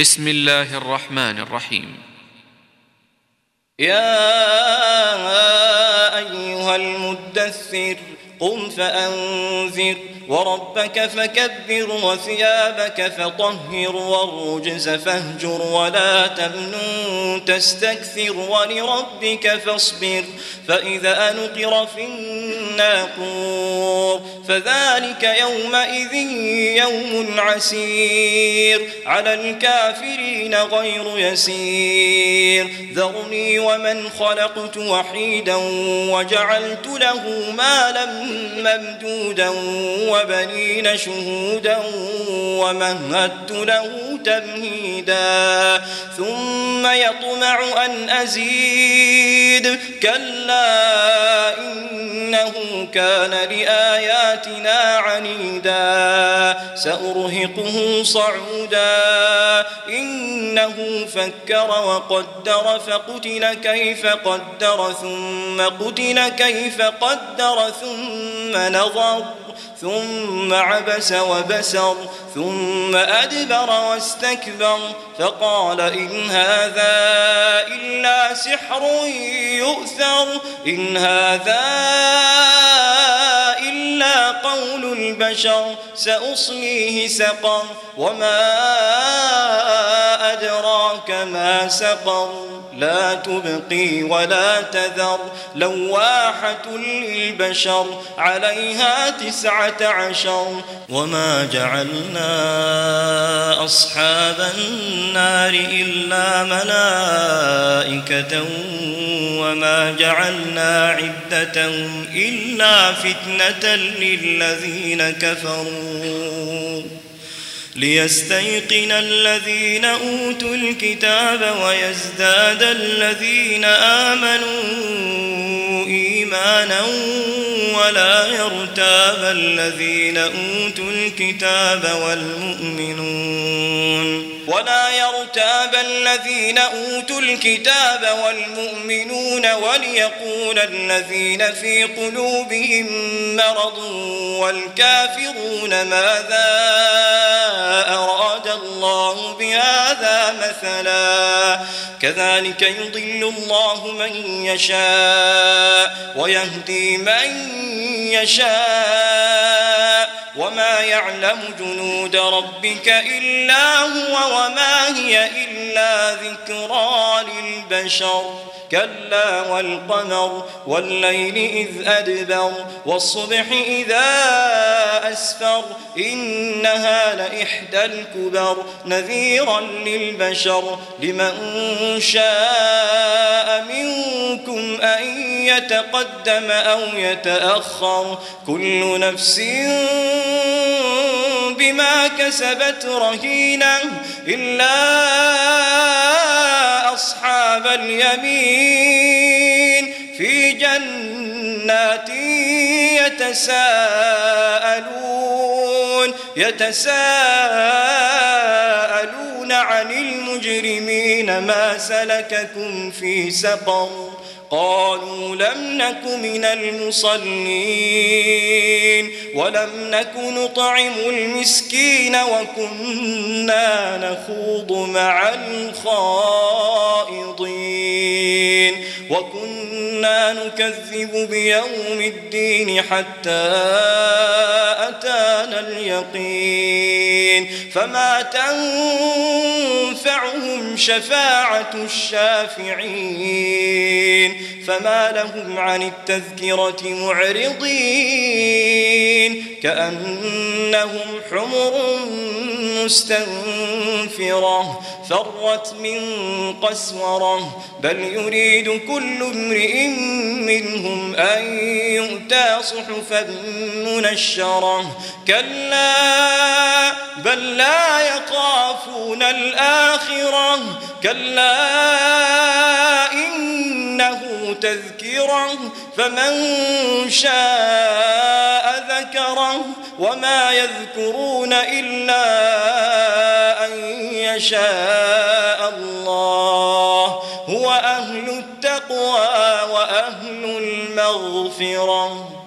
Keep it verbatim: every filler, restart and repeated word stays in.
بسم الله الرحمن الرحيم. يا أيها المدثر قم فأنذر وربك فكبر وثيابك فطهر والرجز فاهجر ولا تمنن تستكثر ولربك فاصبر فإذا نقر في الناقور فذلك يومئذ يوم عسير على الكافرين غير يسير ذرني ومن خلقت وحيدا وجعلت له مالا ممدودا وبنين شهودا ومهدت له تمهيدا ثم يطمع أن أزيد كلا إنه كان لآياتنا عنيدا سأرهقه صعودا إنه فكر وقدر فقتل كيف قدر ثم قتل كيف قدر ثم نظر ثم عبس وبسر ثم أدبر واستكبر فقال إن هذا إلا سحر يؤثر إن هذا إلا قول البشر سأصليه سقر وما أدراك ما سقر لا تبقي ولا تذر لواحة للبشر عليها تسعة عشر وما جعلنا أصحاب النار إلا ملائكة وما جعلنا عدتهم إلا فتنة للذين كفروا ليستيقن الذين أوتوا الكتاب ويزداد الذين آمنوا إيمانا ولا يرتاب الذين أوتوا الكتاب والمؤمنون ولا يرتاب الذين أوتوا الكتاب والمؤمنون وليقول الذين في قلوبهم مرض والكافرون ماذا أراد الله بهذا مثلا كذلك يضل الله من يشاء ويهدي من يشاء وما يعلم جنود ربك إلا هو وما هي إلا ذكرى للبشر كلا والقمر والليل إذ أدبر والصبح إذا أسفر إنها لإحدى الكبر نذيرا للبشر لمن شاء منكم أن يتقدم أو يتأخر كل نفس بما كسبت رهينة إلا أصحاب اليمين في جنات يتساءلون يتساءلون عن المجرمين ما سلككم في سقر قالوا لم نك من المصلين ولم نك نطعم المسكين وكنا نخوض مع الخائضين وكنا نكذب بيوم الدين حتى أتانا اليقين فما تنفعهم شفاعة الشافعين فما لهم عن التذكرة معرضين كأنهم حمر مستنفرة فرت من قسورة بل يريد كل امرئ منهم أن يؤتى صحفا منشرة كلا بل لا يخافون الآخرة كلا إنه تذكرة فمن شاء ذكره وما يذكرون إلا أن يشاء الله هو أهل التقوى وأهل المغفرة.